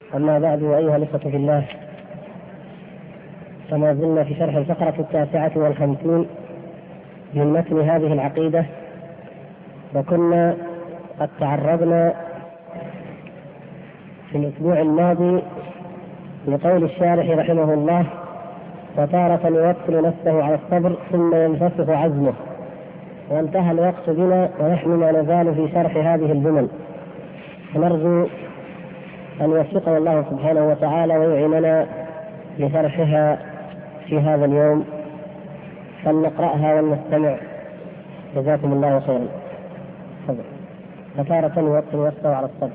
أما بعد، أيها الإخوة في الله، كما زلنا في شرح الفقرة 59 من متن هذه العقيدة، وكنا قد تعرضنا في الأسبوع الماضي لقول الشارح رحمه الله: وتارة يوكل نفسه على الصبر ثم ينفسخ عزمه. وانتهى الوقت بنا ونحن ما نزال في شرح هذه الجمل، ونرجو أن يوفقنا الله سبحانه وتعالى ويعيننا لشرحها في هذا اليوم، فلنقرأها ولنستمع. جزاكم الله خيرا. فتارة يوكل نفسه على الصبر.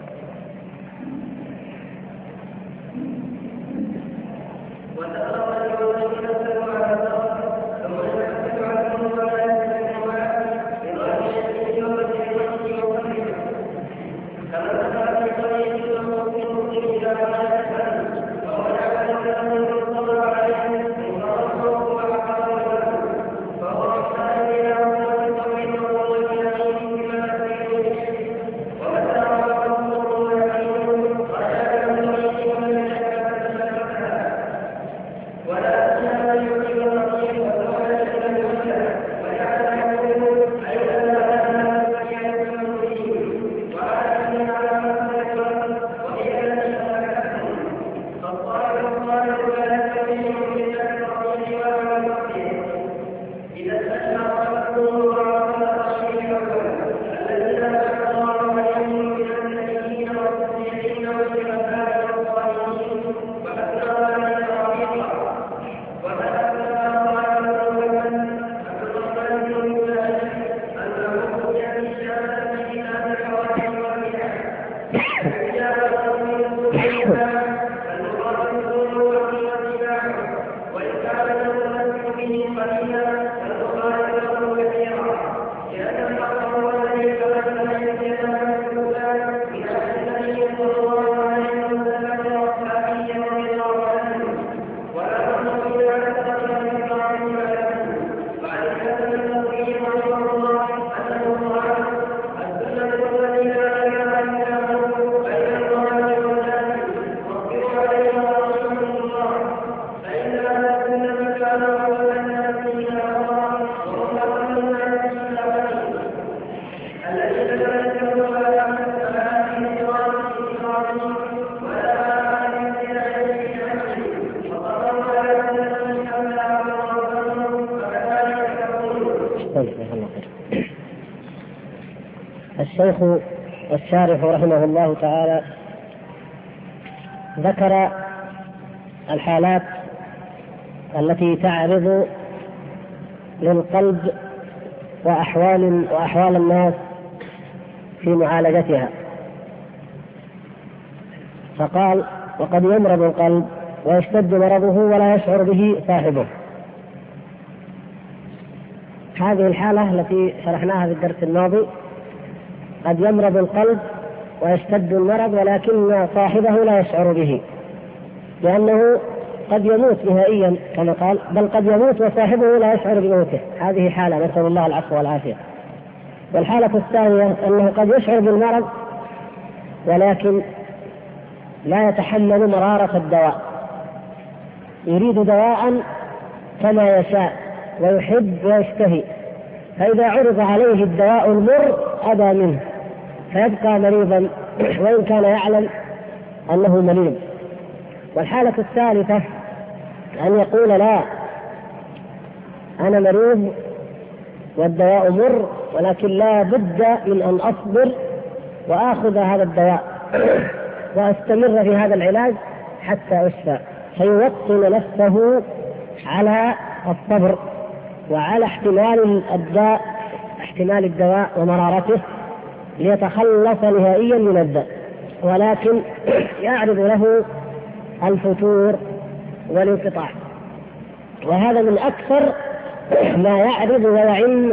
الشيخ الشارح رحمه الله تعالى ذكر الحالات التي تعرض للقلب وأحوال الناس في معالجتها، فقال: وقد يمرض القلب ويشتد مرضه ولا يشعر به صاحبه. هذه الحالة التي شرحناها في الدرس الماضي: قد يمرض القلب ويشتد المرض ولكن صاحبه لا يشعر به، لأنه قد يموت نهائيا كما قال، بل قد يموت وصاحبه لا يشعر بموته. هذه حالة، نسأل الله العفو والعافية. والحالة الثانية أنه قد يشعر بالمرض ولكن لا يتحمل مرارة الدواء، يريد دواء كما يشاء ويحب ويشتهي، فإذا عرض عليه الدواء المر أبى منه فيبقى مريضا وإن كان يعلم أنه مريض. والحالة الثالثة أن يقول: لا، أنا مريض والدواء مر، ولكن لا بد من أن أصبر وآخذ هذا الدواء وأستمر في هذا العلاج حتى أشفى، فيوطن نفسه على الصبر وعلى احتمال الدواء ومرارته ليتخلص نهائيا من الداء، ولكن يعرض له الفتور والانقطاع. وهذا من أكثر ما يعرض ويعم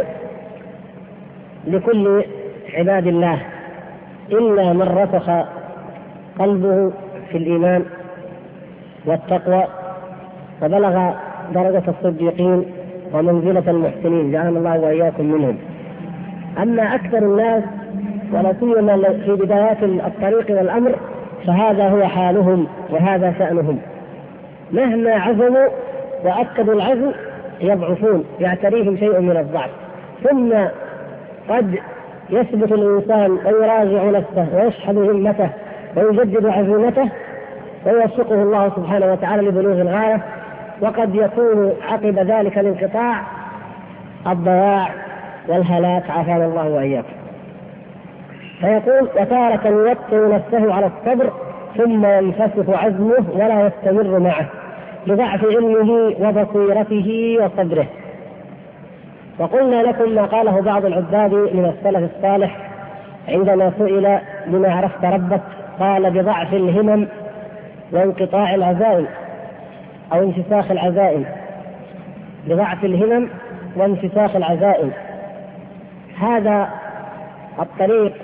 لكل عباد الله، إلا من رسخ قلبه في الإيمان والتقوى وبلغ درجة الصديقين ومنزلة المحسنين، جعلنا الله وإياكم منهم. أما أكثر الناس ولا سيما في بدايات الطريق والأمر فهذا هو حالهم وهذا شأنهم، مهما عزموا وأكدوا العزم يضعفون، يعتريهم شيء من الضعف، ثم قد يثبت الإنسان ويراجع نفسه ويشحذ همته ويجدد عزيمته ويوفقه الله سبحانه وتعالى لبلوغ الغاية، وقد يكون عقب ذلك الانقطاع الضياع والهلاك عافانا الله وإياكم. فيقول: وتارة يوطئ نفسه على الصبر ثم ينفسخ عزمه ولا يستمر معه لضعف علمه وبصيرته وصبره. وقلنا لكم ما قاله بعض العباد من السلف الصالح عندما سئل: بما عرفت ربك؟ قال: بضعف الهمم وانقطاع العزائم أو انفساخ العزائم. بضعف الهمم وانفساخ العزائم، هذا الطريق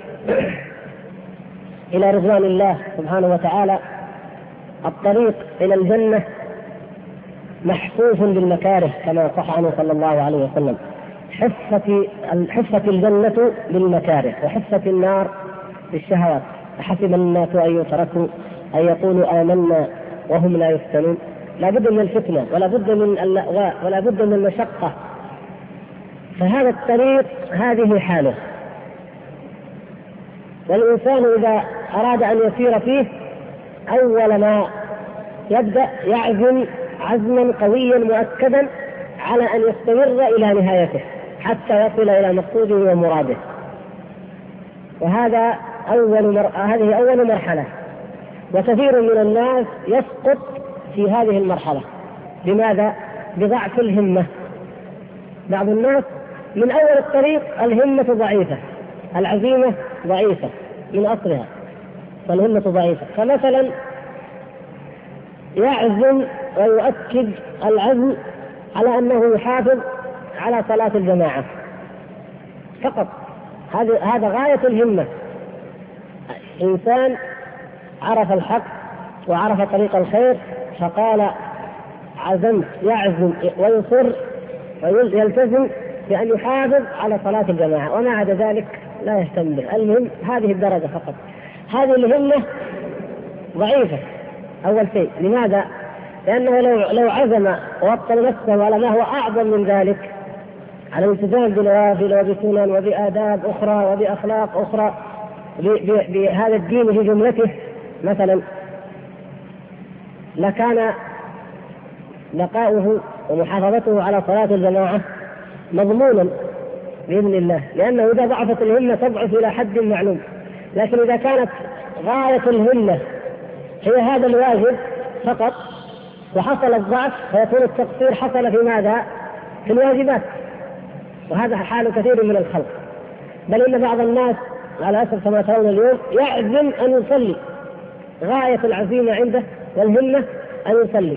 إلى رضوان الله سبحانه وتعالى، الطريق إلى الجنة محفوف بالمكاره كما صح عنه صلى الله عليه وسلم. حفت الجنة بالمكاره وحفت النار بالشهوات. أحسب الناس أن يتركوا أن يقولوا آمنا وهم لا يفتنون. لا بد من الفتنة ولا بد من اللأواء ولا بد من المشقة. فهذا الطريق هذه حاله، والإنسان إذا أراد أن يسير فيه أول ما يبدأ يعزم عزما قويا مؤكدا على أن يستمر إلى نهايته حتى يصل إلى مقصوده ومراده. وهذا هذه أول مرحلة، وكثير من الناس يسقط في هذه المرحلة. لماذا؟ بضعف الهمة. بعض الناس من أول الطريق الهمة ضعيفة، العزيمة ضعيفة من أصلها، فالهمة ضعيفة. فمثلا يعزم ويؤكد العزم على أنه يحافظ على صلاة الجماعة فقط، هذا غاية الهمة. إنسان عرف الحق وعرف طريق الخير فقال: عزمت، يعزم ويصر ويلتزم بأن يحافظ على صلاة الجماعة، وما عدا ذلك لا يهتم به. المهم هذه الدرجة فقط. هذه الهمة ضعيفة أول شيء. لماذا؟ لأنه لو عزم ووطن نفسه على ما هو أعظم من ذلك، على الالتزام بنوافل وبسنن وبآداب أخرى وبأخلاق أخرى بهذا الدين في جملته مثلا، لكان بقاؤه ومحافظته على صلاة الجماعة مضمونا بإذن الله، لأنه إذا ضعفت الهمة تضعف إلى حد معلوم. لكن إذا كانت غاية الهمة هي هذا الواجب فقط وحصل الضعف، فيكون التقصير حصل في ماذا؟ في الواجبات. وهذا حال كثير من الخلق. بل إن بعض الناس على أسف كما ترون اليوم يعزم أن يصلي، غاية العزيمة عنده والهمة أن يصلي.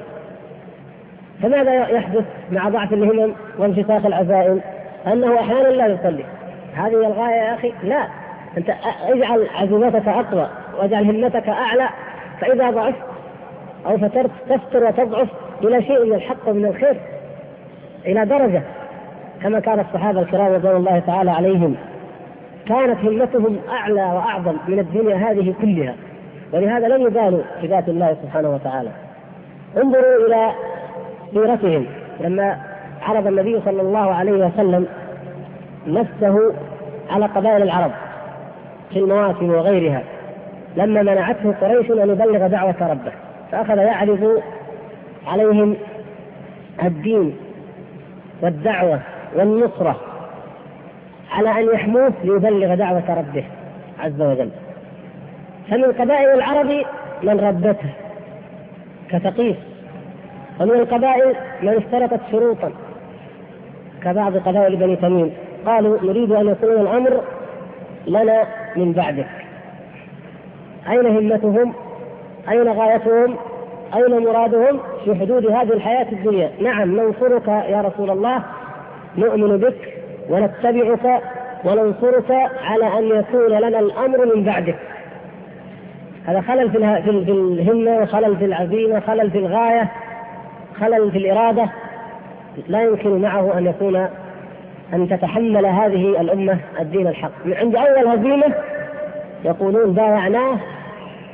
فماذا يحدث مع ضعف الهمم وانفساخ العزائم؟ أنه أحيانا لا يصلي. هذه الغاية يا أخي؟ لا، أنت اجعل عزيمتك أقوى واجعل همتك أعلى، فإذا ضعفت أو فترت تفتر وتضعف إلى شيء من الحق ومن الخير، إلى درجة كما كان الصحابة الكرام رضوان الله تعالى عليهم، كانت همتهم أعلى وأعظم من الدنيا هذه كلها، ولهذا لم يبالوا بذات الله سبحانه وتعالى. انظروا إلى سيرتهم لما عرض النبي صلى الله عليه وسلم نفسه على قبائل العرب في المواسم وغيرها، لما منعته قريش أن يبلغ دعوة ربه، فأخذ يعرض عليهم الدين والدعوة والنصرة على أن يحموه ليبلغ دعوة ربه عز وجل. فمن قبائل العرب من ردته كثقيف، ومن القبائل من اشترطت شروطا كبعض قبائل بني تميم، قالوا نريد أن يكون الأمر لنا من بعدك. أين همتهم؟ أين غايتهم؟ أين مرادهم؟ في حدود هذه الحياة الدنيا. نعم ننصرك يا رسول الله، نؤمن بك ونتبعك وننصرك على أن يكون لنا الأمر من بعدك. هذا خلل في الهمة، خلل في العزيمة، خلل في الغاية، خلل في الإرادة، لا يمكن معه أن يكون أن تتحمل هذه الأمة الدين الحق. من عند أول هزيمة يقولون بايعناه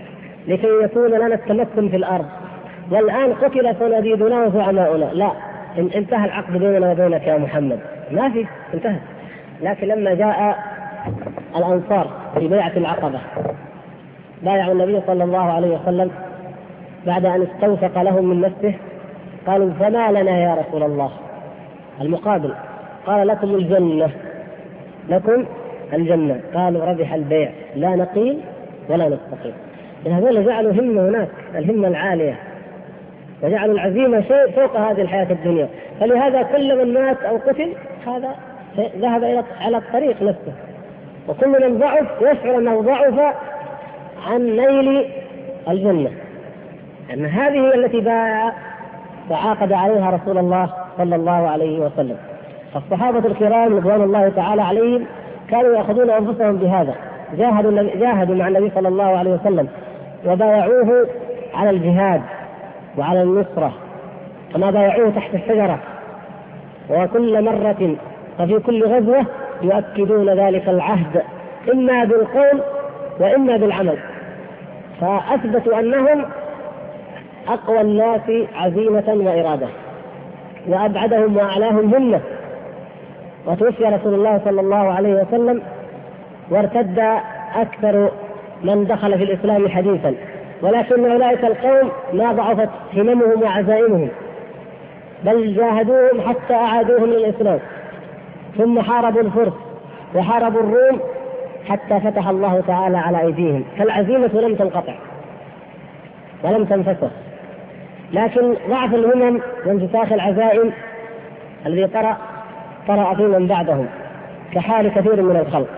لكي يكون لنا التمكن في الأرض، والآن قتل صناديدنا وزعماؤنا. لا، انتهى العقد بيننا وبينك يا محمد، ما في، انتهى. لكن لما جاء الأنصار في بيعة العقبة بايعوا النبي صلى الله عليه وسلم بعد أن استوثق لهم من نفسه، قالوا فما لنا يا رسول الله؟ المقابل قال لكم الجنة، لكم الجنة. قالوا ربح البيع، لا نقيل ولا نستقيل. هذول جعلوا همة هناك، الهمة العالية، وجعلوا العزيمة شيء فوق هذه الحياة الدنيا. فلهذا كل من مات أو قتل هذا ذهب على الطريق نفسه، وكل من ضعف يشعر أنه ضعف عن نيل الجنة، أن هذه هي التي باع وعاقد عليها رسول الله صلى الله عليه وسلم. الصحابة الكرام رضوان الله تعالى عليهم كانوا يأخذون أنفسهم بهذا، جاهدوا مع النبي صلى الله عليه وسلم وبايعوه على الجهاد وعلى النصرة، كما بايعوه تحت الشجرة، وكل مرة وفي كل غزوة يؤكدون ذلك العهد إما بالقول وإما بالعمل، فأثبتوا أنهم أقوى الناس عزيمة وإرادة وأبعدهم وأعلاهم همة. وتوفي رسول الله صلى الله عليه وسلم وارتد أكثر من دخل في الإسلام حديثا، ولكن أولئك القوم ما ضعفت هممهم وعزائمهم، بل جاهدوهم حتى أعادوهم للإسلام، ثم حاربوا الفرس وحاربوا الروم حتى فتح الله تعالى على أيديهم. فالعزيمة لم تنقطع ولم تنفسخ، لكن ضعف الهمم وانفساخ العزائم الذي طرأ في من بعدهم كحال كثير من الخلق،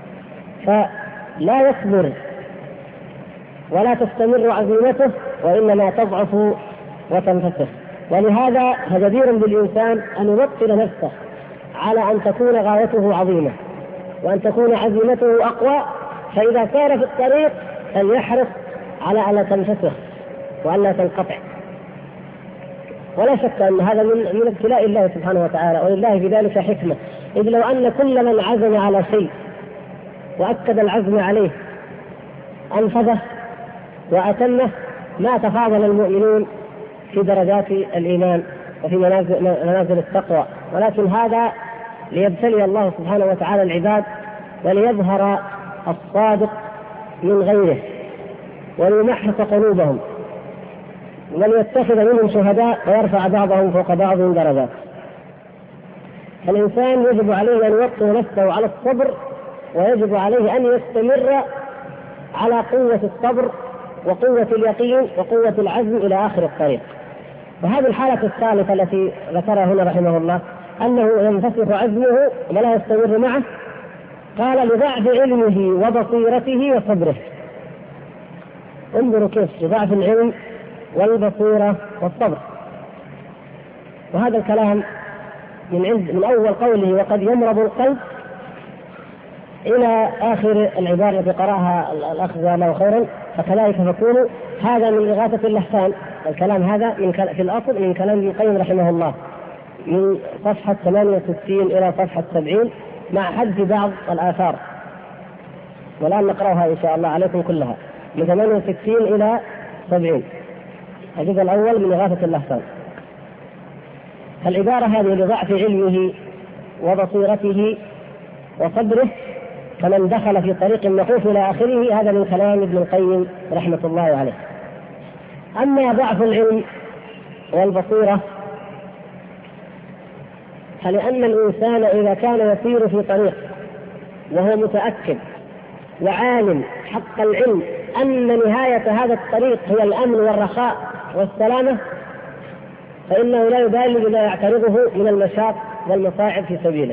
فلا يصبر ولا تستمر عزيمته، وإنما تضعف وتنفسخ. ولهذا فجدير بالإنسان أن يبطل نفسه على أن تكون غايته عظيمة وأن تكون عزيمته أقوى، فإذا سار في الطريق فليحرص على ألا تنفسخ وألا تنقطع. ولا شك أن هذا من ابتلاء الله سبحانه وتعالى، ولله في ذلك حكمة، إذ لو أن كل من عزم على شيء وأكد العزم عليه أنفذه وأتمه ما تفاضل المؤمنون في درجات الإيمان وفي منازل التقوى، ولكن هذا ليبتلي الله سبحانه وتعالى العباد وليظهر الصادق من غيره وليمحص قلوبهم وليتخذ منهم شهداء ويرفع بعضهم فوق بعض درجات. الإنسان يجب عليه أن يوطن نفسه على الصبر، ويجب عليه أن يستمر على قوة الصبر وقوة اليقين وقوة العزم إلى آخر الطريق. وهذه الحالة الثالثة التي ذكرها هنا رحمه الله، أنه ينفسخ عزمه ولا يستمر معه، قال لضعف علمه وبصيرته وصبره. انظروا كيف لضعف العلم والبصيرة والصبر. وهذا الكلام من أول قوله وقد يمرض القلب إلى آخر العبارة التي قرأها الأخ جزاه الله خيرا، فكذلك فكونوا. هذا من إغاثة اللحسان، الكلام هذا في الأصل من كلام ابن القيم رحمه الله من صفحة 68 إلى صفحة 70 مع حذف بعض الآثار، والآن نقرأها إن شاء الله عليكم كلها من 68 إلى 70. الجزء الأول من إغاثة اللحسان. العبارة هذه لضعف علمه وبصيرته وصبره فمن دخل في طريق النحوف إلى آخره، هذا من كلام ابن القيم رحمة الله عليه. أما ضعف العلم والبصيرة فلأن الإنسان إذا كان يسير في طريق وهو متأكد وعالم حق العلم أن نهاية هذا الطريق هي الأمن والرخاء والسلامة، فإنه لا يبالي بما يعترضه من المشاق والمصاعب في سبيله.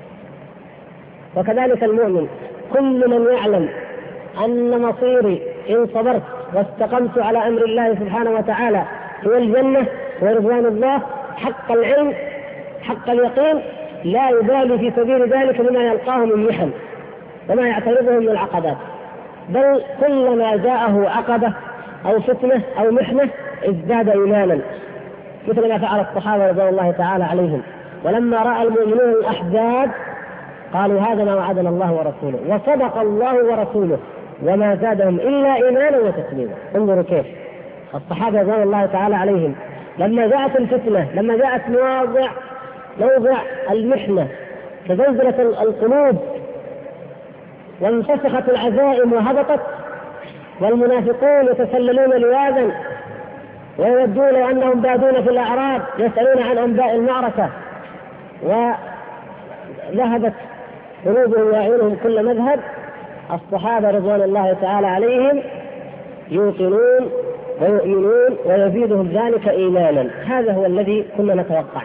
وكذلك المؤمن، كل من يعلم أن مصيري إن صبرت واستقمت على أمر الله سبحانه وتعالى هو الجنة ورضوان الله حق العلم حق اليقين، لا يبالي في سبيل ذلك بما يلقاه من محن وما يعترضه من العقبات، بل كلما جاءه عقبة أو فتنة أو محنة ازداد إيمانا، مثل ما فعل الصحابة رضي الله تعالى عليهم. ولما رأى المؤمنون الأحزاب قالوا هذا ما وعدنا الله ورسوله، وصدق الله ورسوله وما زادهم إلا إيمانا وتسليما. انظروا كيف الصحابة رضوان الله تعالى عليهم لما جاءت الفتنة، لما جاءت موضع المحنة تزلزلت القلوب وانفسخت العزائم وهبطت، والمنافقون يتسللون لواذا ويودون أنهم بادون في الأعراب يسألون عن أنباء المعركة، وذهبت قلوبهم وأعينهم كل مذهب. الصحابة رضوان الله تعالى عليهم يوقنون ويؤمنون ويزيدهم ذلك إيمانا. هذا هو الذي كنا نتوقع.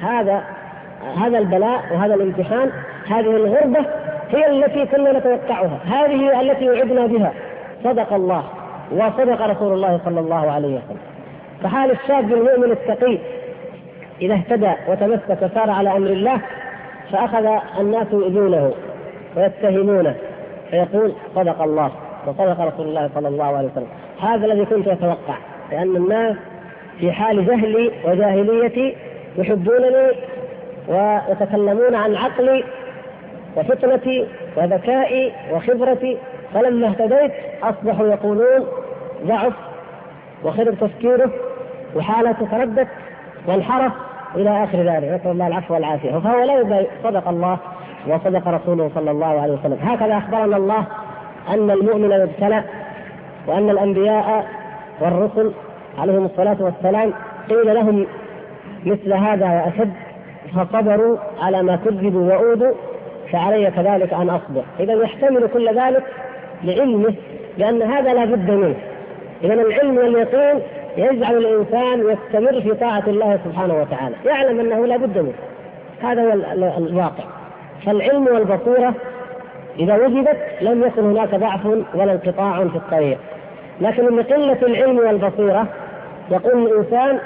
هذا البلاء وهذا الامتحان، هذه الغربة هي التي كنا نتوقعها، هذه التي وعدنا بها. صدق الله وصدق رسول الله صلى الله عليه وسلم. فحال الشاب المؤمن التقي إذا اهتدى وتمسك وسار على أمر الله فأخذ الناس يؤذونه ويتهمونه فيقول صدق الله وصدق رسول الله صلى الله عليه وسلم. هذا الذي كنت أتوقع، لأن الناس في حال جهلي وجاهليتي يحبونني ويتكلمون عن عقلي وفطنتي وذكائي وخبرتي، فلما اهتديت أصبحوا يقولون ضعف وخرب تفكيره وحالته تردت وانحرف إلى آخر ذلك، نسأل الله العفو والعافية. فهو لا يبقى صدق الله وصدق رسوله صلى الله عليه وسلم. هكذا أخبرنا الله أن المؤمن يبتلى، وأن الأنبياء والرسل عليهم الصلاة والسلام قيل لهم مثل هذا وأشد فصبروا على ما كذبوا وأوذوا فعلي كذلك أن أصبر. إذا يحتمل كل ذلك لعلمه، لأن هذا لا بد منه. إذا العلم واليقين يجعل الإنسان يستمر في طاعة الله سبحانه وتعالى، يعلم أنه لا بد منه. هذا هو الواقع. فالعلم والبصيرة إذا وجدت لم يكن هناك ضعف ولا انقطاع في الطريق. لكن من قلة العلم والبصيرة يقول الإنسان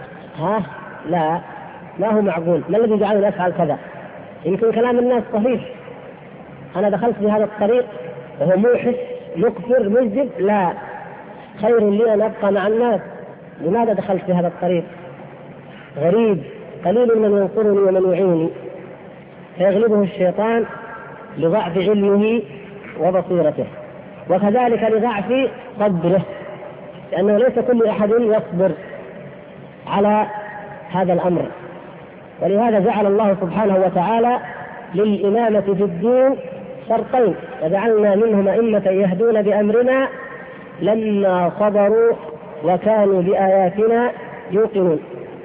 لا ما هو معقول، ما الذي جعلني أفعل كذا؟ يمكن كلام الناس صحيح، أنا دخلت في هذا الطريق وهو موحش مكفر مجد، لا، خير لي أن أبقى مع الناس. لماذا دخلت في هذا الطريق؟ غريب، قليل من ينصرني ومن يعيني. فيغلبه الشيطان لضعف علمه وبصيرته، وكذلك لضعف صبره، لأنه ليس كل أحد يصبر على هذا الأمر. ولهذا جعل الله سبحانه وتعالى للإمامة في الدين شرطين: وجعلنا منهم أئمة يهدون بأمرنا لما صبروا وكانوا بآياتنا يوقنون.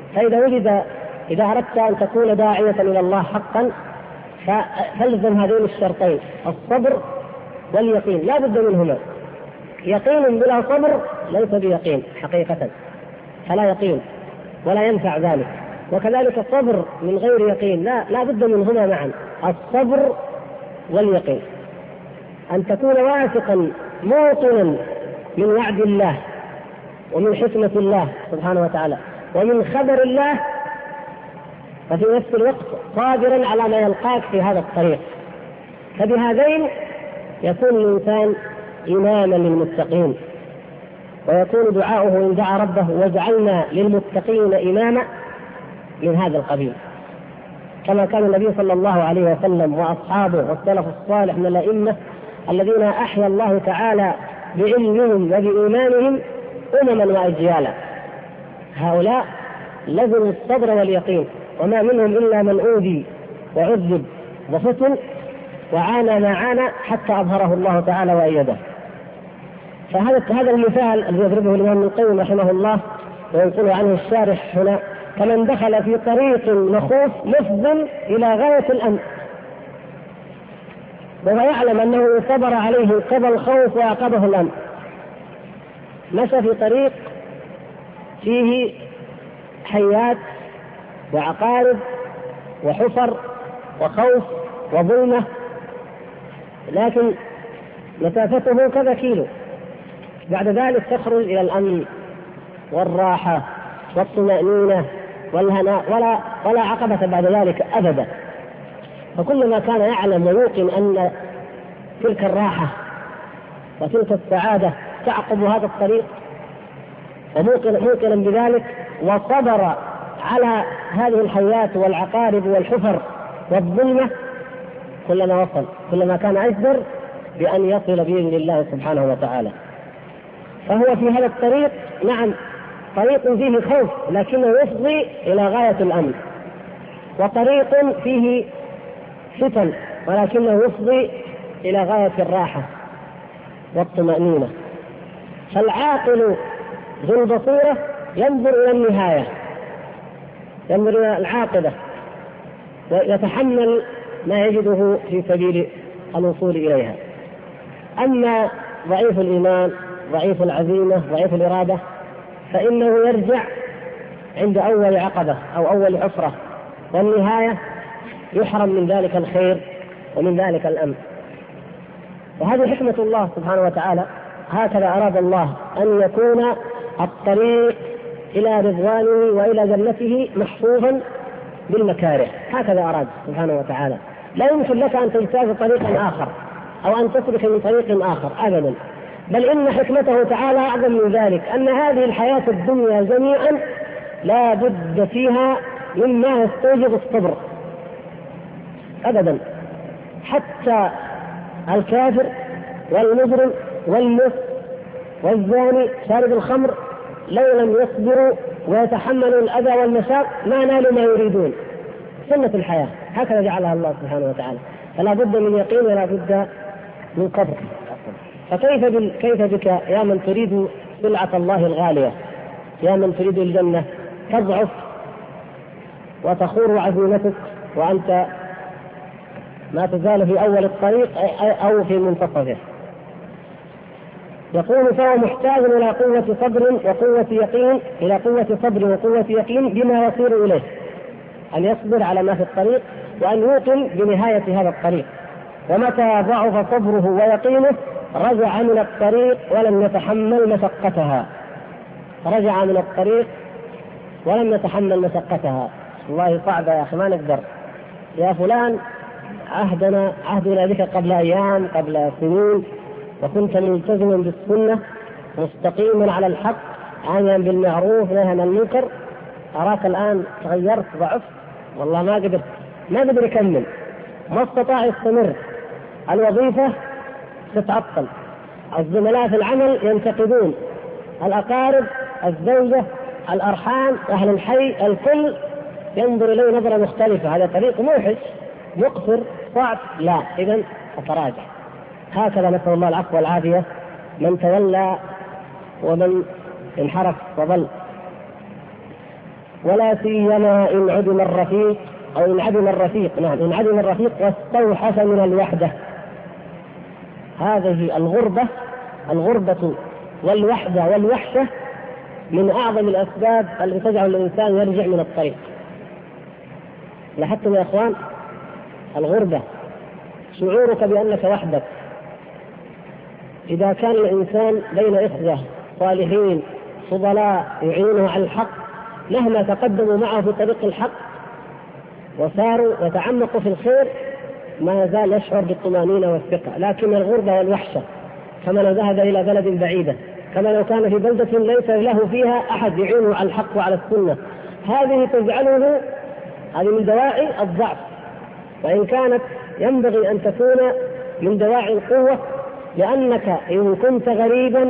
إذا أردت أن تكون داعية إلى الله حقا فالزم هذين الشرطين: الصبر واليقين، لا بد منهما. يقين بلا صبر ليس بيقين حقيقة، فلا يقين ولا ينفع ذلك. وكذلك الصبر من غير يقين لا بد منهما معا، الصبر واليقين. أن تكون واثقا موطنا من وعد الله ومن حكمة الله سبحانه وتعالى ومن خبر الله، وفي نفس الوقت قادرا على ما يلقاك في هذا الطريق. فبهذين يكون الإنسان إماما للمتقين، ويكون دعاؤه إن دعا ربه وجعلنا للمتقين إماما من هذا القبيل، كما كان النبي صلى الله عليه وسلم وأصحابه والسلف الصالح من الأئمة الذين أحيا الله تعالى بعلمهم وبإيمانهم أمما وأجيالا. هؤلاء لزموا الصبر واليقين، وما منهم إلا من أوذي وعذب وفتن وعانى ما عانى حتى أظهره الله تعالى وأيده. فهذا المثال الذي يضربه الإمام ابن القيم رحمه الله وينقل عنه الشارح هنا: كمن دخل في طريق مخوف مفض إلى غاية الأمن، وهو يعلم أنه صبر عليه قبل الخوف وعقبه الأمن. مشى في طريق فيه حيات وعقارب وحفر وخوف وظلمة، لكن مسافته كذا كيلو، بعد ذلك تخرج إلى الأمن والراحة والطمأنينة والهناء، ولا عقبة بعد ذلك أبدا. فكلما كان يعلم ويوقن أن تلك الراحة وتلك السعادة تعقب هذا الطريق وموقنا بذلك وصبر على هذه الحياة والعقارب والحفر والظلمة، كلما وصل كلما كان أجدر بأن يصل بإذن الله سبحانه وتعالى. فهو في هذا الطريق نعم طريق فيه خوف لكنه يفضي إلى غاية الأمن، وطريق فيه فتن ولكنه يفضي إلى غاية الراحة والطمأنينة. فالعاقل ذو البصيرة ينظر إلى النهاية، ينظر إلى العاقبة ويتحمل ما يجده في سبيل الوصول إليها. أما ضعيف الإيمان ضعيف العزيمة ضعيف الإرادة فإنه يرجع عند أول عقبة أو أول عثرة، والنهاية يحرم من ذلك الخير ومن ذلك الأمن. وهذه حكمة الله سبحانه وتعالى، هكذا أراد الله أن يكون الطريق إلى رضوانه وإلى جنته محفوظا بالمكاره، هكذا أراد سبحانه وتعالى. لا يمكن لك أن تجتاز طريقا آخر أو أن تسلك من طريق آخر أبدا، بل إن حكمته تعالى أعظم من ذلك، أن هذه الحياة الدنيا جميعا لا بد فيها مما يستوجب الصبر أبدا. حتى الكافر والمجرم والمس والزاني شارب الخمر لو لم يصبروا ويتحملوا الأذى والمشاق ما نالوا ما يريدون، سنة الحياة هكذا جعلها الله سبحانه وتعالى. فلا بد من يقين ولا بد من قدر. فكيف بك يا من تريد سلعة الله الغالية، يا من تريد الجنة، تضعف وتخور عزيمتك وأنت ما تزال في أول الطريق أو في منتصفه. يقول فهو محتاج إلى قوة صبر وقوة يقين، إلى قوة صبر وقوة يقين بما يصير إليه، أن يصبر على ما في الطريق وأن يوقن بنهاية هذا الطريق. ومتى ضعف صبره ويقينه رجع من الطريق ولم يتحمل مشقتها، رجع من الطريق ولم يتحمل مشقتها. والله صعب يا أخي، ما نقدر يا فلان، عهدنا بك قبل أيام قبل سنين وكنت ملتزما بالسنة مستقيما على الحق عاملا بالمعروف نهيا عن المنكر، أراك الآن تغيرت ضعفت، والله ما قدر يكمل، ما استطاع يستمر، الوظيفة تتعطل، الزملاء في العمل ينتقدون، الأقارب، الزوجة، الأرحام، أهل الحي، الكل ينظر إليه نظرة مختلفة، هذا طريق موحش مقصر صعب، لا إذن أتراجع. هكذا نسأل الله العفو والعافية من تولى ومن انحرف وضل. ولا سيما إن عدم الرفيق أو إن عدم الرفيق، نعم إن عدم الرفيق واستوحش من الوحدة. هذه الغربة والوحدة والوحشة من أعظم الأسباب التي تجعل الإنسان يرجع من الطريق. لاحظتم يا إخوان، الغربة شعورك بأنك وحدك. إذا كان الإنسان بين إخوة صالحين فضلاء يعينونه على الحق مهما تقدموا معه في طريق الحق وصاروا يتعمقوا في الخير ما زال يشعر بالطمأنينة والثقة. لكن الغربة والوحشة كما لو ذهب إلى بلد بعيدة، كما لو كان في بلدة ليس له فيها أحد يعينه على الحق وعلى السنة، هذه تجعله، هذه من دواعي الضعف، وإن كانت ينبغي أن تكون من دواعي القوة، لأنك إن كنت غريبا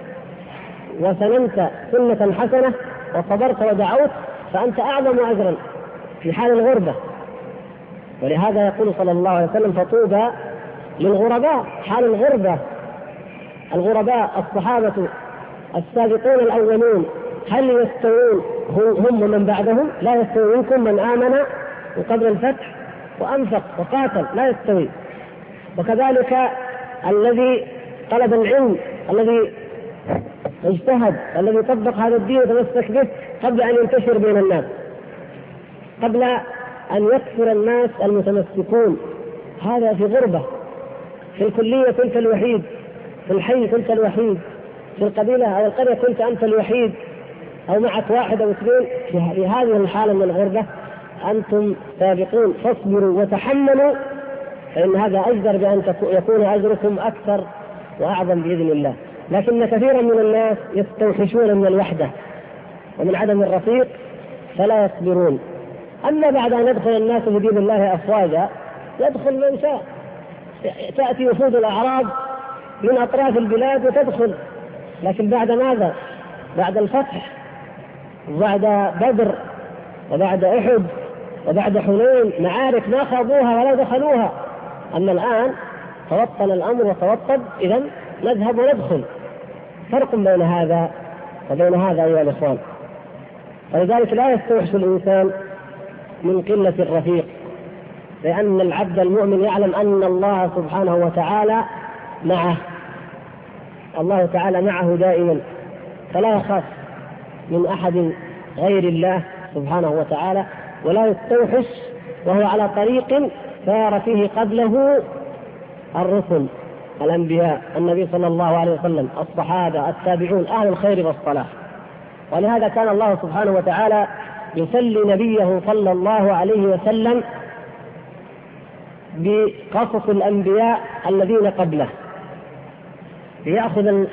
وسننت سنة حسنة وصبرت ودعوت فأنت أعظم أجرا في حال الغربة. ولهذا يقول صلى الله عليه وسلم فطوبى للغرباء. حال الغرباء الصحابة السابقون الأولون هل يستوون هم ومن بعدهم؟ لا يستوي منكم من آمن قبل الفتح وأنفق وقاتل، لا يستوي. وكذلك الذي طلب العلم، الذي اجتهد، الذي طبق هذا الدين وتمسك به قبل أن ينتشر بين الناس، قبل أن يكثر الناس المتمسكون، هذا في غربة. في الكلية كنت الوحيد، في الحي كنت الوحيد، في القبيلة أو القرية كنت أنت الوحيد أو معك واحد أو اثنين. في هذه الحالة من الغربة أنتم سابقون، فاصبروا وتحملوا، فإن هذا أجدر بأن يكون أجركم أكثر وأعظم بإذن الله. لكن كثيرا من الناس يستوحشون من الوحدة ومن عدم الرفيق فلا يصبرون. أما بعد أن يدخل الناس في دين الله أفواجا يدخل من شاء، تأتي وفود الأعراب من أطراف البلاد وتدخل، لكن بعد ماذا؟ بعد الفتح وبعد بدر وبعد أحد وبعد حنين، معارك ما خاضوها ولا دخلوها. أما الآن توطن الأمر وتوطد، إذن نذهب وندخل. فرق بين هذا وبين هذا أيها الإخوان. ولذلك لا يستوحش الإنسان من قلة الرفيق، لأن العبد المؤمن يعلم أن الله سبحانه وتعالى معه، الله تعالى معه دائما، فلا يخاف من أحد غير الله سبحانه وتعالى، ولا يستوحش وهو على طريق سار فيه قبله الرسل، الأنبياء، النبي صلى الله عليه وسلم، الصحابة، التابعون، أهل الخير والصلاح. ولهذا كان الله سبحانه وتعالى يسلي نبيه صلى الله عليه وسلم بقصص الأنبياء الذين قبله، ليأخذ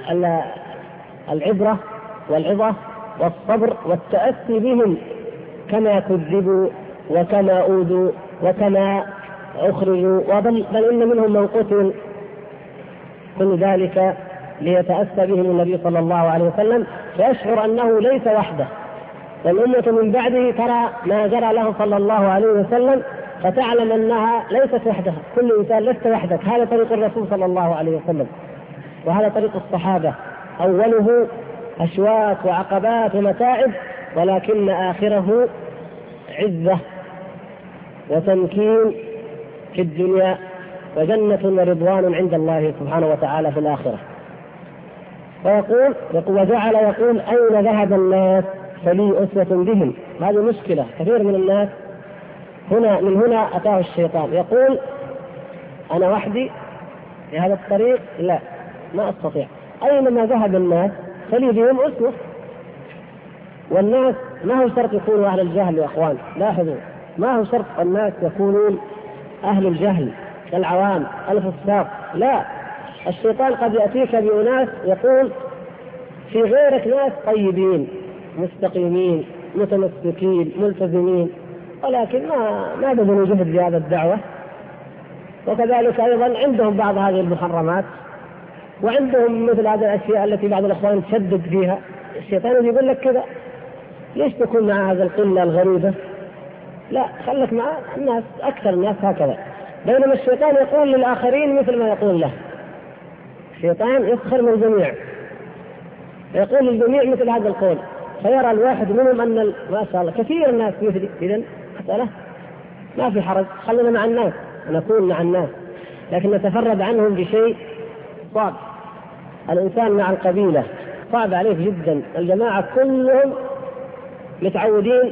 العبرة والعظة والصبر والتأسي بهم، كما كذبوا وكما أوذوا وكما أخرجوا، بل إن منهم من قتل، كل ذلك ليتأسى بهم النبي صلى الله عليه وسلم، فيشعر أنه ليس وحده، والأمة من بعده ترى ما جرى له صلى الله عليه وسلم، فتعلم أنها ليست وحدها، كل إنسان لست وحدك. هذا طريق الرسول صلى الله عليه وسلم، وهذا طريق الصحابة، أوله أشواك وعقبات ومتاعب، ولكن آخره عزة وتمكين في الدنيا وجنة ورضوان عند الله سبحانه وتعالى في الآخرة. ويقول وجعل يقول أين ذهب الناس فلي أسوة بهم. هذه مشكلة، كثير من الناس من هنا أتاه الشيطان يقول أنا وحدي في هذا الطريق، لا ما أستطيع، أينما ذهب الناس فلي بهم أسوة. والناس ما هو شرط يكونوا أهل الجهل يا أخوان، لاحظوا، ما هو شرط الناس يكونون أهل الجهل العوام الفساق، لا، الشيطان قد يأتيك بأناس يقول في غيرك ناس طيبين مستقيمين متمسكين ملتزمين، ولكن ما بذلوا جهد في هذا الدعوة. وكذلك أيضا عندهم بعض هذه المحرمات، وعندهم مثل هذه الأشياء التي بعض الأخوان تشدد فيها. الشيطان يقول لك كذا، ليش تكون مع هذا القلة الغريبة؟ لا، خلك مع الناس، أكثر الناس هكذا. بينما الشيطان يقول للآخرين مثل ما يقول له. الشيطان يسخر من الجميع، يقول للجميع مثل هذا القول، فيرى الواحد منهم أن ما شاء الله كثير الناس مثلي، إذن مسألة ما في حرج، خلنا مع الناس، نكون مع الناس، لكن نتفرد عنهم بشيء صعب. الإنسان مع القبيلة صعب عليه جدا، الجماعة كلهم متعودين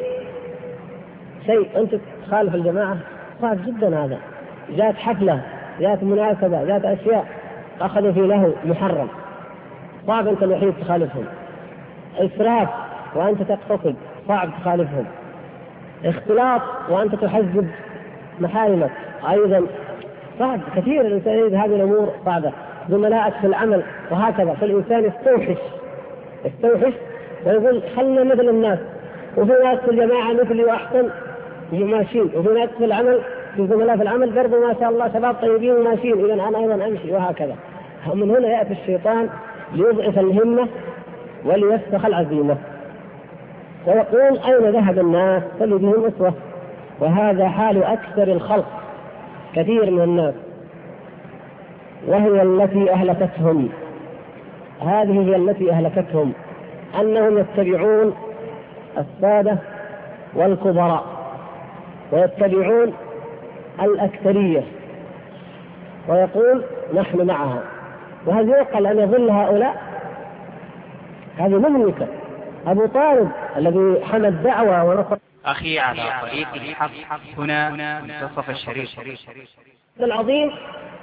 شيء، أنت تخالف الجماعة صعب جدا. هذا جاءت حفلة، جاءت مناسبة، جاءت أشياء أخذوا في له محرم، صعب أنت الوحيد تخالفهم. إسراف وأنت تقتصد، صعب تخالفهم. اختلاط وأنت تحزب محارمك، أيضا صعب كثير. الإنسان يجد هذه الأمور صعبة، زملائك في العمل وهكذا. فالإنسان يستوحش ويقول خلنا مثل الناس، وفي ناس في الجماعة مثلي وأحسن ماشيين، وفي ناس في العمل في زملاء في العمل برضو ما شاء الله شباب طيبين وماشيين، إذن أنا أيضا أمشي، وهكذا. من هنا يأتي الشيطان ليضعف الهمة وليفسخ العزيمة، ويقول أين ذهب الناس فلي بهم أسوة. وهذا حال أكثر الخلق، كثير من الناس، وهي التي أهلكتهم. هذه هي التي أهلكتهم، أنهم يتبعون السادة والكبراء ويتبعون الأكثرية، ويقول نحن معها. وهل يعقل أن يظل هؤلاء؟ هذه مملكة. أبو طالب الذي حمى الدعوة ونصر أخي على طريق الحق هنا منتصف الشريف العظيم،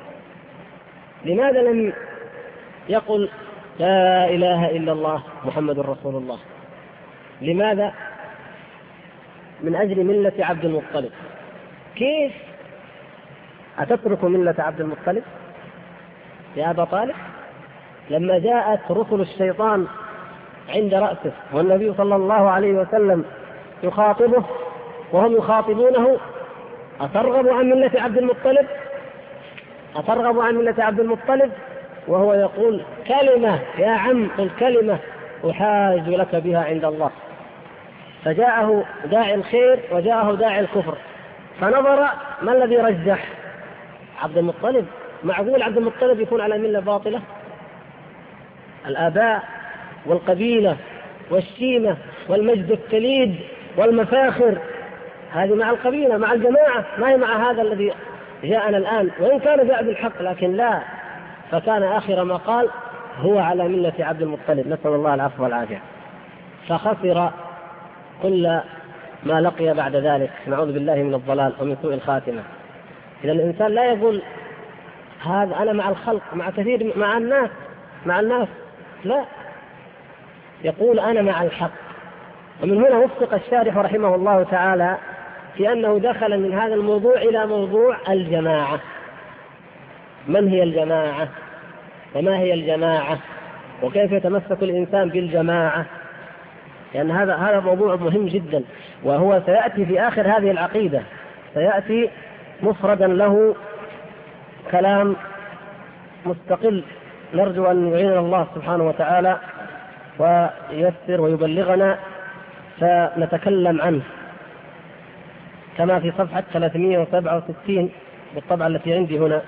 لماذا لم يقل لا إله إلا الله محمد رسول الله؟ لماذا؟ من أجل ملة عبد المطلب. كيف أتترك ملة عبد المطلب يا أبا طالب؟ لما جاءت رسل الشيطان عند رأسه والنبي صلى الله عليه وسلم يخاطبه وهم يخاطبونه، أترغب عن ملة عبد المطلب؟ أترغب عن ملة عبد المطلب؟ وهو يقول كلمة يا عم، قل كلمة أحاج لك بها عند الله. فجاءه داعي الخير وجاءه داعي الكفر، فنظر ما الذي رجح؟ عبد المطلب. معقول عبد المطلب يكون على ملة باطلة؟ الآباء والقبيلة والشيمة والمجد التليد والمفاخر هذه مع القبيلة مع الجماعة، ما هي مع هذا الذي جاءنا الآن، وإن كان جاء بالحق لكن لا. فكان آخر ما قال هو على ملة عبد المطلب، نسأل الله العفو والعافية. فخسر كل ما لقي بعد ذلك، نعوذ بالله من الضلال ومن سوء الخاتمة. إذا الإنسان لا يقول هذا أنا مع الخلق مع كثير مع الناس، لا، يقول أنا مع الحق. ومن هنا وفق الشارح رحمه الله تعالى في أنه دخل من هذا الموضوع إلى موضوع الجماعة. من هي الجماعة؟ وما هي الجماعة؟ وكيف يتمسك الإنسان بالجماعة؟ لأن هذا موضوع مهم جدا، وهو سيأتي في آخر هذه العقيدة، سيأتي مفردا له كلام مستقل، نرجو أن يعيننا الله سبحانه وتعالى وييسر ويبلغنا فنتكلم عنه، كما في صفحة 367 بالطبعة التي عندي هنا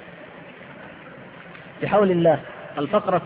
بحول الله، الفقرة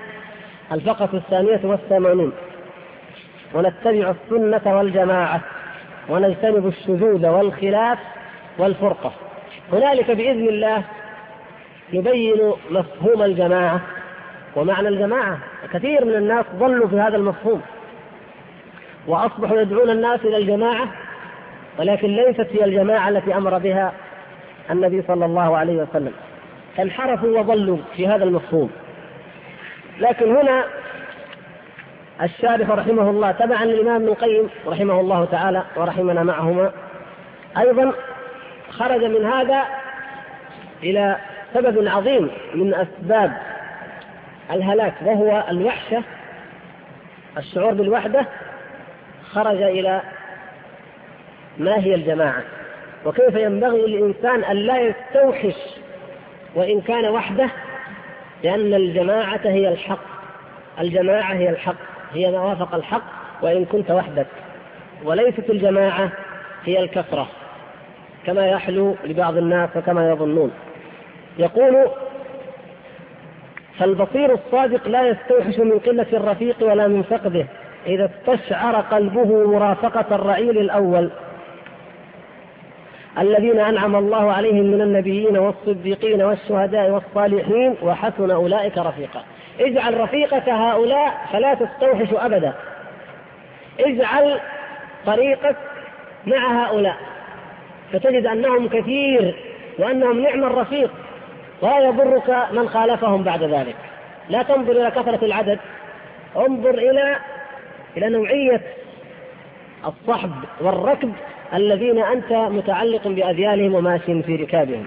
82. ونتبع السنة والجماعة ونجتنب الشذوذ والخلاف والفرقة. هنالك بإذن الله يبين مفهوم الجماعة ومعنى الجماعة. كثير من الناس ضلوا في هذا المفهوم وأصبحوا يدعون الناس إلى الجماعة، ولكن ليست هي الجماعة التي أمر بها النبي صلى الله عليه وسلم، انحرفوا وضلوا في هذا المفهوم. لكن هنا الشارح رحمه الله تبعا للإمام ابن القيم رحمه الله تعالى ورحمنا معهما أيضا خرج من هذا إلى سبب عظيم من أسباب الهلاك، وهو الوحشة، الشعور بالوحدة. خرج إلى ما هي الجماعة، وكيف ينبغي للإنسان أن لا يستوحش وإن كان وحده، لأن الجماعة هي الحق، الجماعة هي الحق، هي ما وافق الحق وإن كنت وحدك، وليست الجماعة هي الكثرة كما يحلو لبعض الناس وكما يظنون. يقول فالبصير الصادق لا يستوحش من قلة الرفيق ولا من فقده إذا استشعر قلبه مرافقة الرعيل الأول الذين أنعم الله عليهم من النبيين والصديقين والشهداء والصالحين وحسن أولئك رفيقا. اجعل رفيقك هؤلاء فلا تستوحش أبدا، اجعل طريقك مع هؤلاء فتجد أنهم كثير وأنهم نعم الرفيق، ولا يضرك من خالفهم بعد ذلك. لا تنظر إلى كثرة العدد، انظر إلى نوعية الصحب والركب الذين أنت متعلق بأذيالهم وماشٍ في ركابهم.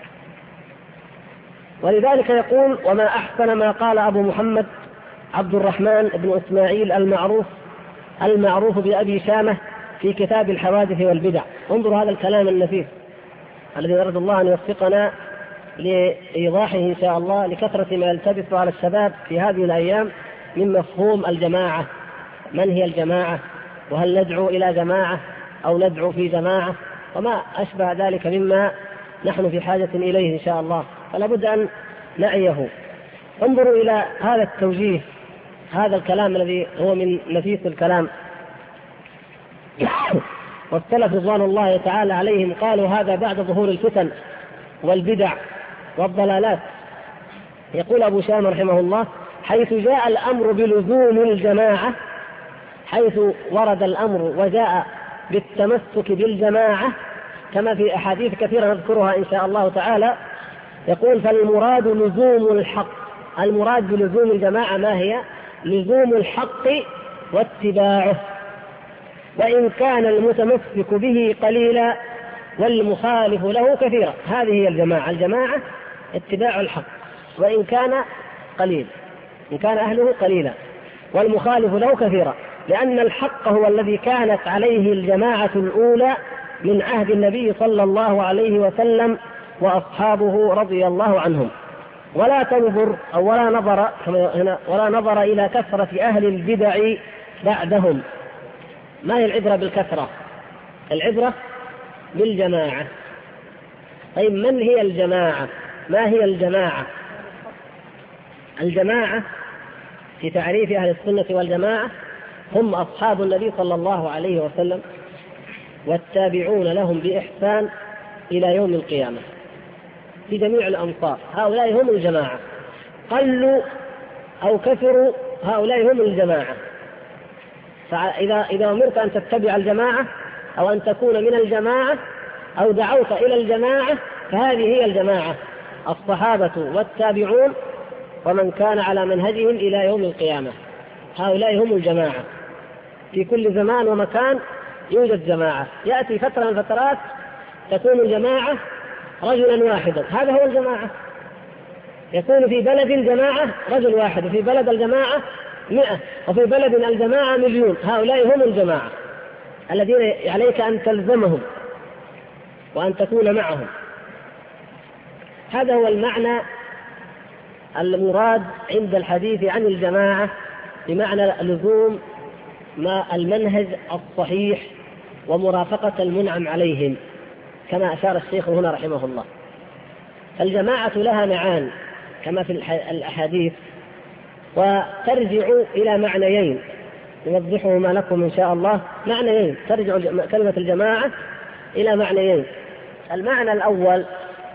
ولذلك يقول وما أحسن ما قال أبو محمد عبد الرحمن بن إسماعيل المعروف بأبي شامة في كتاب الحوادث والبدع. انظروا هذا الكلام النفيس الذي نرجو الله أن يوفقنا لإيضاحه إن شاء الله، لكثرة ما يلتبس على الشباب في هذه الأيام من مفهوم الجماعة. من هي الجماعة؟ وهل ندعو إلى جماعة أو ندعو في جماعة؟ وما أشبه ذلك مما نحن في حاجة إليه إن شاء الله، فلا بد أن نعيه. انظروا إلى هذا التوجيه، هذا الكلام الذي هو من نفيس الكلام. والسلف رضوان الله تعالى عليهم قالوا هذا بعد ظهور الفتن والبدع والضلالات. يقول أبو شامة رحمه الله حيث جاء الأمر بلزوم الجماعة، حيث ورد الأمر وجاء بالتمسك بالجماعة كما في أحاديث كثيرة نذكرها إن شاء الله تعالى، يقول فالمراد لزوم الحق. المراد بلزوم الجماعة ما هي؟ لزوم الحق واتباعه، وإن كان المتمسك به قليلا والمخالف له كثيرا. هذه هي الجماعة. الجماعة اتباع الحق وإن كان قليل، إن كان أهله قليلا، والمخالف له كثيرا، لأن الحق هو الذي كانت عليه الجماعة الأولى من عهد النبي صلى الله عليه وسلم وأصحابه رضي الله عنهم. ولا تنظر أو ولا نظر إلى كثرة أهل البدع بعدهم. ما هي العبرة بالكثرة؟ العبرة بالجماعة. طيب من هي الجماعة؟ ما هي الجماعة؟ الجماعة في تعريف أهل السنة والجماعة هم أصحاب النبي صلى الله عليه وسلم والتابعون لهم بإحسان إلى يوم القيامة في جميع الأمصار. هؤلاء هم الجماعة، قلوا أو كثروا هؤلاء هم الجماعة. فإذا أمرت أن تتبع الجماعة أو أن تكون من الجماعة أو دعوت إلى الجماعة فهذه هي الجماعة، الصحابة والتابعون ومن كان على منهجهم إلى يوم القيامة. هؤلاء هم الجماعة. في كل زمان ومكان يوجد جماعة. يأتي فترة من الفترات تكون الجماعة رجلا واحدا، هذا هو الجماعة. يكون في بلد الجماعة رجل واحد، وفي بلد الجماعة 100، وفي بلد الجماعة 1,000,000. هؤلاء هم الجماعة الذين عليك أن تلزمهم وأن تكون معهم. هذا هو المعنى المراد عند الحديث عن الجماعة، بمعنى لزوم ما المنهج الصحيح ومرافقة المنعم عليهم، كما أشار الشيخ هنا رحمه الله. الجماعة لها معان كما في الأحاديث، وترجع إلى معنيين نوضحهما لكم إن شاء الله. معنيين، ترجع كلمة الجماعة إلى معنيين. المعنى الأول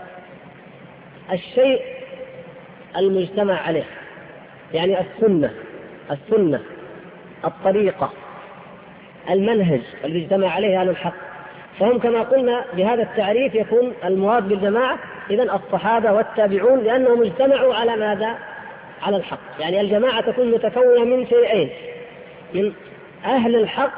الشيء المجتمع عليه، يعني السنة، الطريقة، المنهج المجتمع عليه أهل الحق. فهم كما قلنا بهذا التعريف يكون المراد بالجماعة إذن الصحابة والتابعون، لأنهم اجتمعوا على ماذا؟ على الحق. يعني الجماعة تكون متكونة من شيئين، من أهل الحق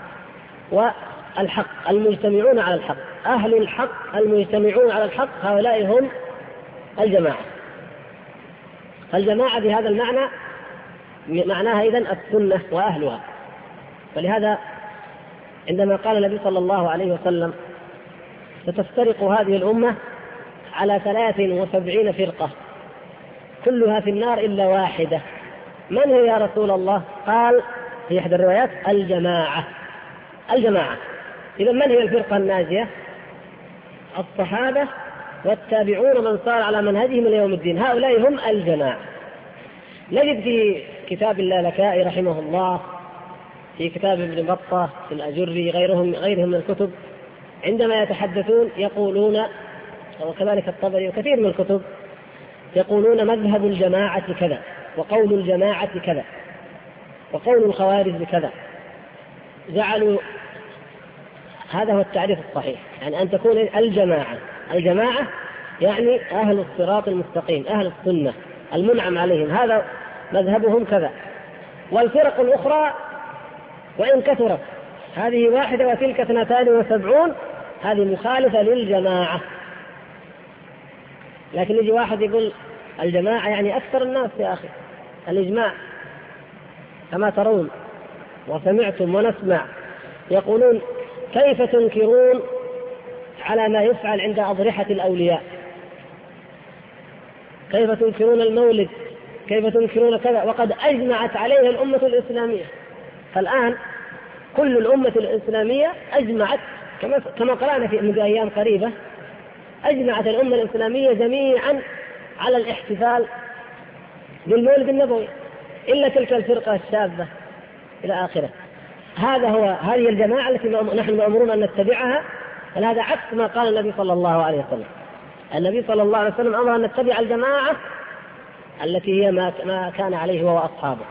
والحق المجتمعون على الحق. أهل الحق المجتمعون على الحق هؤلاء هم الجماعة. الجماعة بهذا المعنى معناها إذن السنة وأهلها. ولهذا عندما قال النبي صلى الله عليه وسلم ستفترق هذه الأمة على 73 فرقة كلها في النار إلا واحدة، من هي يا رسول الله؟ قال في إحدى الروايات الجماعة. إذن من هي الفرقة الناجية؟ الصحابة والتابعون من صار على منهجهم إلى يوم الدين، هؤلاء هم الجماعة. نجد في كتاب اللالكائي رحمه الله، في كتاب ابن بطة، في الأجري، غيرهم من الكتب، عندما يتحدثون يقولون، وكذلك الطبري وكثير من الكتب، يقولون مذهب الجماعة كذا، وقول الجماعة كذا، وقول الخوارج كذا. جعلوا هذا هو التعريف الصحيح، يعني أن تكون الجماعة يعني أهل الصراط المستقيم، أهل السنة المنعم عليهم، هذا مذهبهم كذا. والفرق الأخرى وإن كثرت، هذه 1 وتلك 72، هذه مخالفة للجماعة. لكن يجي واحد يقول الجماعة يعني أكثر الناس. يا أخي الإجماع كما ترون وسمعتم ونسمع يقولون كيف تنكرون على ما يفعل عند أضرحة الأولياء؟ كيف تنكرون المولد؟ كيف تنكرون كذا؟ وقد أجمعت عليه الأمة الإسلامية. فالآن كل الأمة الإسلامية أجمعت، كما قرأنا في أيام قريبة، أجمعت الأمة الإسلامية جميعا على الاحتفال بالمولد النبوي إلا تلك الفرقة الشاذة إلى آخره. هذه الجماعة التي نحن مأمورون أن نتبعها. هذا عكس ما قال النبي صلى الله عليه وسلم. النبي صلى الله عليه وسلم أمر أن نتبع الجماعة التي هي ما كان عليه هو وأصحابه.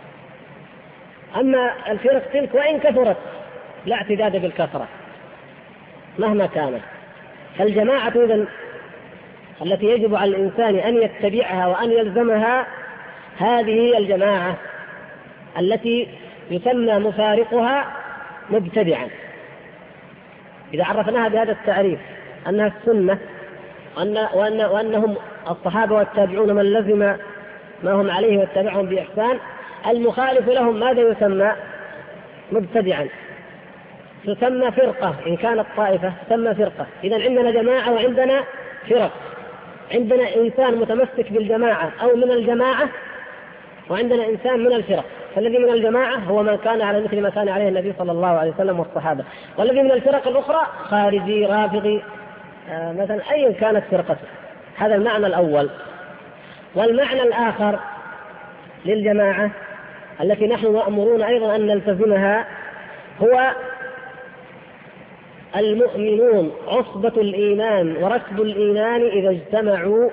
أما الفرق تلك وإن كثرت لا اعتداد بالكثرة مهما كانت. فالجماعة إذن التي يجب على الإنسان أن يتبعها وأن يلزمها، هذه هي الجماعة التي يسمى مفارقها مبتدعا. إذا عرفناها بهذا التعريف أنها السنة وأنهم الصحابة والتابعون من لزم ما هم عليه واتبعهم بإحسان، المخالف لهم ماذا يسمى؟ مبتدعا. تسمى فرقة، إن كانت طائفة تسمى فرقة. إذن عندنا جماعة وعندنا فرق، عندنا إنسان متمسك بالجماعة أو من الجماعة، وعندنا إنسان من الفرق. فالذي من الجماعة هو من كان على مثل ما كان عليه النبي صلى الله عليه وسلم والصحابة، والذي من الفرق الأخرى خارجي رافضي مثلا أي كانت فرقته. هذا المعنى الأول. والمعنى الآخر للجماعة التي نحن مأمورون أيضا أن نلتزمها هو المؤمنون عصبة الإيمان وركب الإيمان إذا اجتمعوا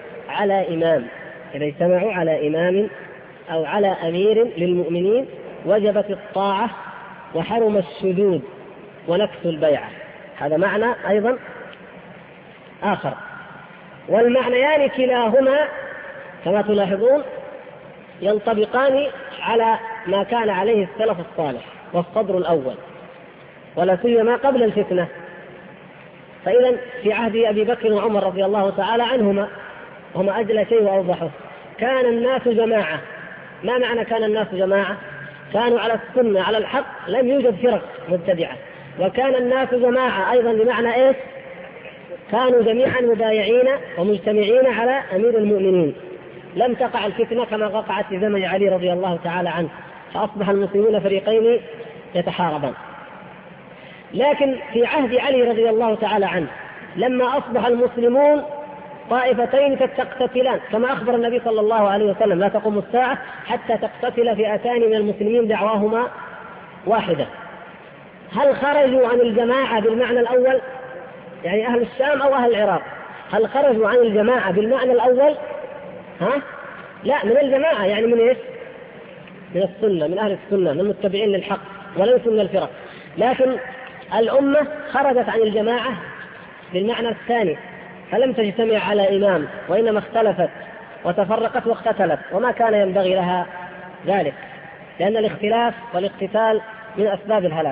على إمام أو على أمير للمؤمنين وجبت الطاعة وحرم الشذوذ ونكث البيعة. هذا معنى أيضا آخر. والمعنيان كلاهما كما تلاحظون ينطبقان على ما كان عليه السلف الصالح والصدر الأول، ولا سيما قبل الفتنة. فإذا في عهد أبي بكر وعمر رضي الله تعالى عنهما، هما أجل شيء وأوضحه، كان الناس جماعة. ما معنى كان الناس جماعة؟ كانوا على السنة على الحق، لم يوجد فرق مبتدعة. وكان الناس جماعة أيضا بمعنى إيش؟ كانوا جميعا مبايعين ومجتمعين على أمير المؤمنين. لم تقع الفتنة كما وقعت في زمن علي رضي الله تعالى عنه، فأصبح المسلمون فريقين يتحاربان. لكن في عهد علي رضي الله تعالى عنه لما أصبح المسلمون طائفتين تقتتلان، كما أخبر النبي صلى الله عليه وسلم: لا تقوم الساعة حتى تقتتل فئتان من المسلمين دعواهما واحدة. هل خرجوا عن الجماعة بالمعنى الأول، يعني أهل الشام أو أهل العراق؟ هل خرجوا عن الجماعة بالمعنى الأول؟ لا، من الجماعة، يعني من إيش؟ من السنة، من أهل السنة، من المتبعين للحق، وليسوا من الفرق. لكن الأمة خرجت عن الجماعة بالمعنى الثاني، فلم تجتمع على إمام، وإنما اختلفت وتفرقت واختتلت، وما كان ينبغي لها ذلك، لأن الاختلاف والاقتتال من أسباب الهلاك.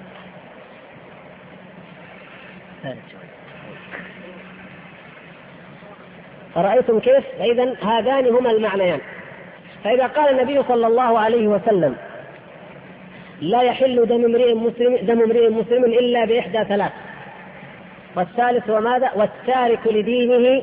فرأيتم كيف؟ إذن هذان هما المعنيان. فإذا قال النبي صلى الله عليه وسلم: لا يحل دم امرئ مسلم إلا بإحدى ثلاث، والثالث وماذا؟ والتارك لدينه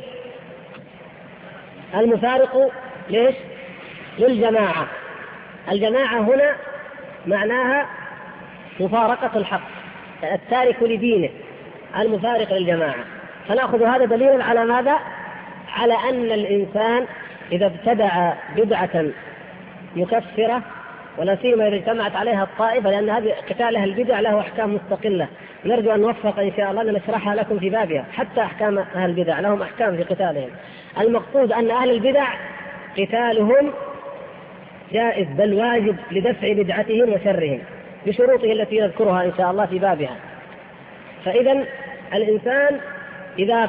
المفارق ليش؟ للجماعة. الجماعة هنا معناها مفارقة الحق، التارك لدينه المفارق للجماعة. فنأخذ هذا دليلا على ماذا؟ على أن الإنسان إذا ابتدع بدعة مكفرة، ولا سيما إذا اجتمعت عليها الطائفة، لأن هذه قتالها البدع له أحكام مستقلة، نرجو أن نوفق إن شاء الله لنشرحها لكم في بابها. حتى أحكام أهل البدع لهم أحكام في قتالهم. المقصود أن أهل البدع قتالهم جائز بل واجب لدفع بدعتهم وشرهم بشروطه التي نذكرها إن شاء الله في بابها. فإذا الإنسان إذا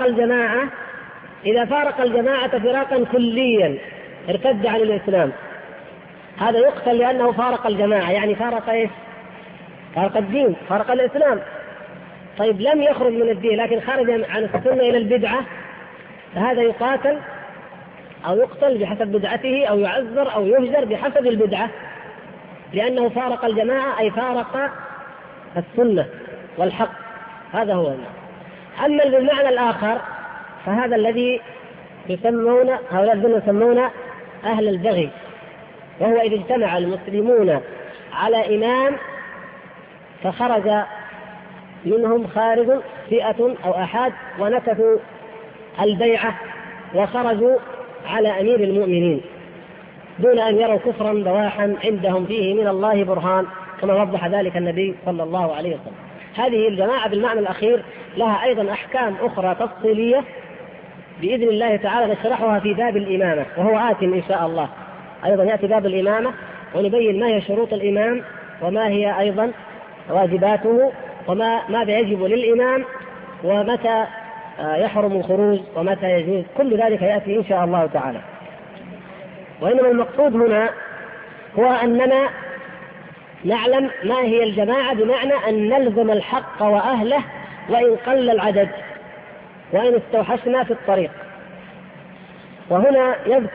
فارق الجماعة فراقا كليا ارتد عن الإسلام، هذا يقتل لأنه فارق الجماعة، يعني فارق إيش؟ فارق الدين، فارق الإسلام. طيب لم يخرج من الدين لكن خرج عن السنة إلى البدعة، فهذا يقاتل أو يقتل بحسب بدعته، أو يعذر أو يهجر بحسب البدعة، لأنه فارق الجماعة أي فارق السنة والحق. هذا هو المعنى. أما بالمعنى الآخر فهذا الذي هؤلاء الذين يسمون أهل البغي، وهو إذا اجتمع المسلمون على إمام فخرج منهم خارج فئة أو أحد ونكثوا البيعة وخرجوا على أمير المؤمنين دون أن يروا كفرا بواحا عندهم فيه من الله برهان، كما وضح ذلك النبي صلى الله عليه وسلم. هذه الجماعة بالمعنى الأخير لها أيضا أحكام أخرى تفصيلية بإذن الله تعالى نشرحها في باب الإمامة، وهو آت إن شاء الله. أيضا يأتي باب الإمامة ونبين ما هي شروط الإمام، وما هي أيضا واجباته، وماذا يجب للإمام، ومتى يحرم الخروج ومتى يجوز. كل ذلك يأتي إن شاء الله تعالى. وإنما المقصود هنا هو أننا نعلم ما هي الجماعة، بمعنى أن نلزم الحق وأهله وإن قل العدد وإن استوحشنا في الطريق. وهنا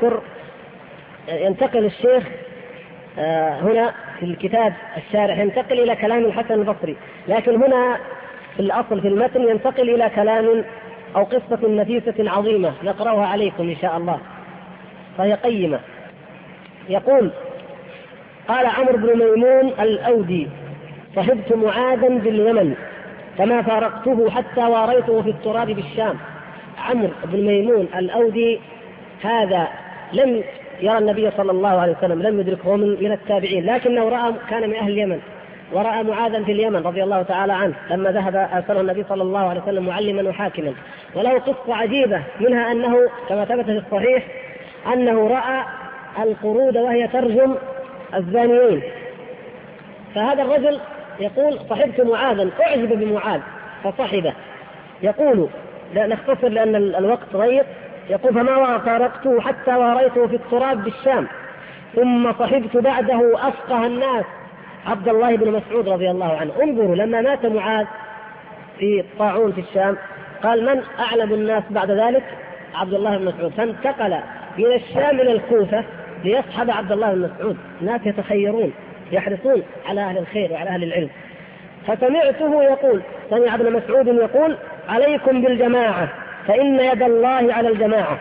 ينتقل الشيخ هنا في الكتاب الشارح ينتقل إلى كلام الحسن البصري، لكن هنا في الأصل في المتن ينتقل إلى كلام أو قصة نفيسة عظيمة نقرأها عليكم إن شاء الله فهي قيمة. يقول: قال عمرو بن ميمون الأودي: صحبت معاذا باليمن فما فارقته حتى واريته في التراب بالشام. عمرو بن ميمون الأودي هذا لم يرى النبي صلى الله عليه وسلم، لم يدركه من التابعين، لكنه رأى، كان من أهل اليمن، ورأى معاذا في اليمن رضي الله تعالى عنه لما ذهب أرسله النبي صلى الله عليه وسلم معلما وحاكما. وله قصة عجيبة، منها أنه كما ثبت في الصحيح أنه رأى القرود وهي ترجم الزانيين. فهذا الرجل يقول: صحبت معاذا، أعجب بمعاذ فصحبه. يقول، لا نختصر لأن الوقت ضيق، يقول: فما فارقته حتى واريته في التراب بالشام، ثم صحبت بعده أفقه الناس عبد الله بن مسعود رضي الله عنه. انظروا، لما مات معاذ في الطاعون في الشام قال: من أعلم الناس بعد ذلك؟ عبد الله بن مسعود. فانتقل من الشام إلى الكوفة ليصحب عبد الله بن مسعود. الناس يتخيرون، يحرصون على أهل الخير وعلى أهل العلم. فسمعته يقول، سمع ابن مسعود يقول: عليكم بالجماعة فإن يد الله على الجماعة.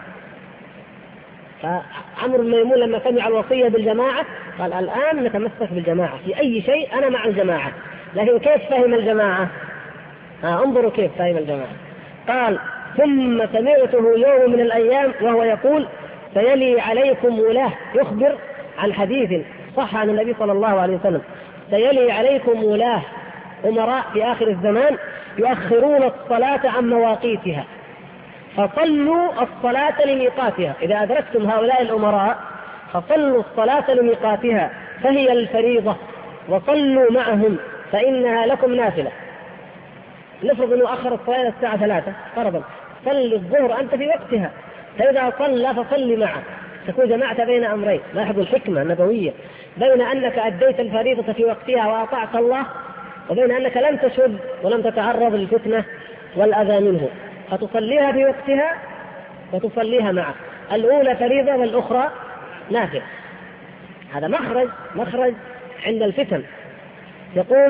فعمرو بن ميمون لما سمع الوصية بالجماعة قال: الآن نتمسك بالجماعة في أي شيء، أنا مع الجماعة. لكن كيف فهم الجماعة؟ انظروا كيف فهم الجماعة. قال: ثم سمعته يوم من الأيام وهو يقول: سيلي عليكم ولاة، يخبر عن حديث صح عن النبي صلى الله عليه وسلم: سيلي عليكم ولاة أمراء في آخر الزمان يؤخرون الصلاة عن مواقيتها فصلوا الصلاة لميقاتها. إذا أدركتم هؤلاء الأمراء فصلوا الصلاة لميقاتها فهي الفريضة، وصلوا معهم فإنها لكم نافلة. نفرض أنه أخر الصلاة الساعة 3 فرضا، صل الظهر أنت في وقتها، فإذا صلى فصل معه، تكون جمعت بين أمرين. لاحظوا الحكمة النبوية بين أنك أديت الفريضة في وقتها وأطعت الله، وبين أنك لم تشد ولم تتعرض للفتنة والأذى منه، فتصليها في وقتها وتصليها معه. الأولى فريضة والأخرى نافلة. هذا مخرج عند الفتن. يقول: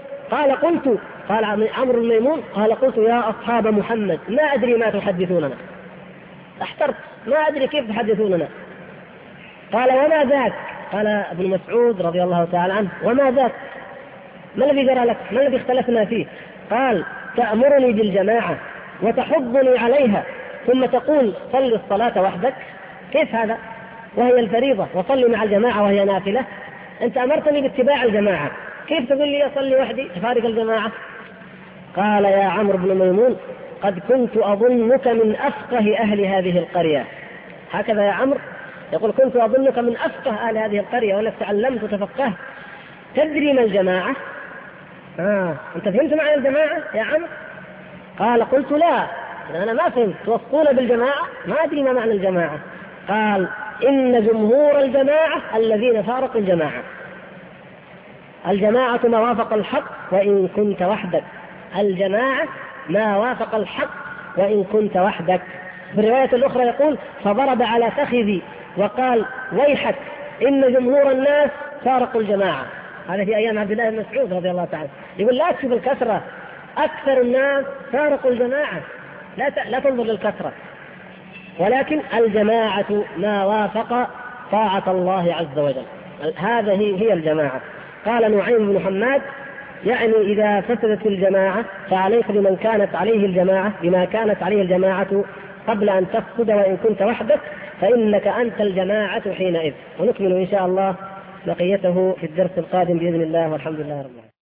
قال عمرو بن ميمون قال: قلت يا أصحاب محمد ما أدري ما تحدثوننا، احترت ما أدري كيف تحدثوننا. قال: وما ذاك؟ قال ابن مسعود رضي الله تعالى عنه: وما ذاك؟ ما الذي جرى لك؟ ما الذي اختلفنا فيه؟ قال: تأمرني بالجماعة وتحضني عليها ثم تقول صل الصلاة وحدك. كيف هذا وهي الفريضة، وصلي مع الجماعة وهي نافلة؟ أنت أمرتني باتباع الجماعة، كيف تقول لي أصلي وحدي فارق الجماعة؟ قال: يا عمرو بن ميمون قد كنت أظنك من أفقه أهل هذه القرية. هكذا يا عمرو يقول: كنت أظنك من أفقه أهل هذه القرية ولك تعلمت وتفقهت. تدري ما الجماعة؟ أنت فهمت معنى الجماعة يا عمرو؟ قال: قلت لا، أنا ما فهمت. توصون بالجماعة؟ ما أدري ما معنى الجماعة. قال: إن جمهور الجماعة الذين فارقوا الجماعة. الجماعة ما وافق الحق وإن كنت وحدك. الجماعة ما وافق الحق وإن كنت وحدك. في الرواية الأخرى يقول: فضرب على فخذي وقال: ويحك إن جمهور الناس فارقوا الجماعة. هذا في أيام عبد الله بن مسعود رضي الله تعالى. يقول: لا تشوف الكثرة، أكثر الناس فارقوا الجماعة، لا تنظر للكثرة، ولكن الجماعة ما وافق طاعة الله عز وجل. هذه هي الجماعة. قال نعيم بن حماد: يعني إذا فسدت الجماعة فعليك بما كانت عليه الجماعة قبل أن تفسد وإن كنت وحدك، فإنك أنت الجماعة حينئذ. ونكمل إن شاء الله بقيته في الدرس القادم بإذن الله، والحمد لله رب العالمين.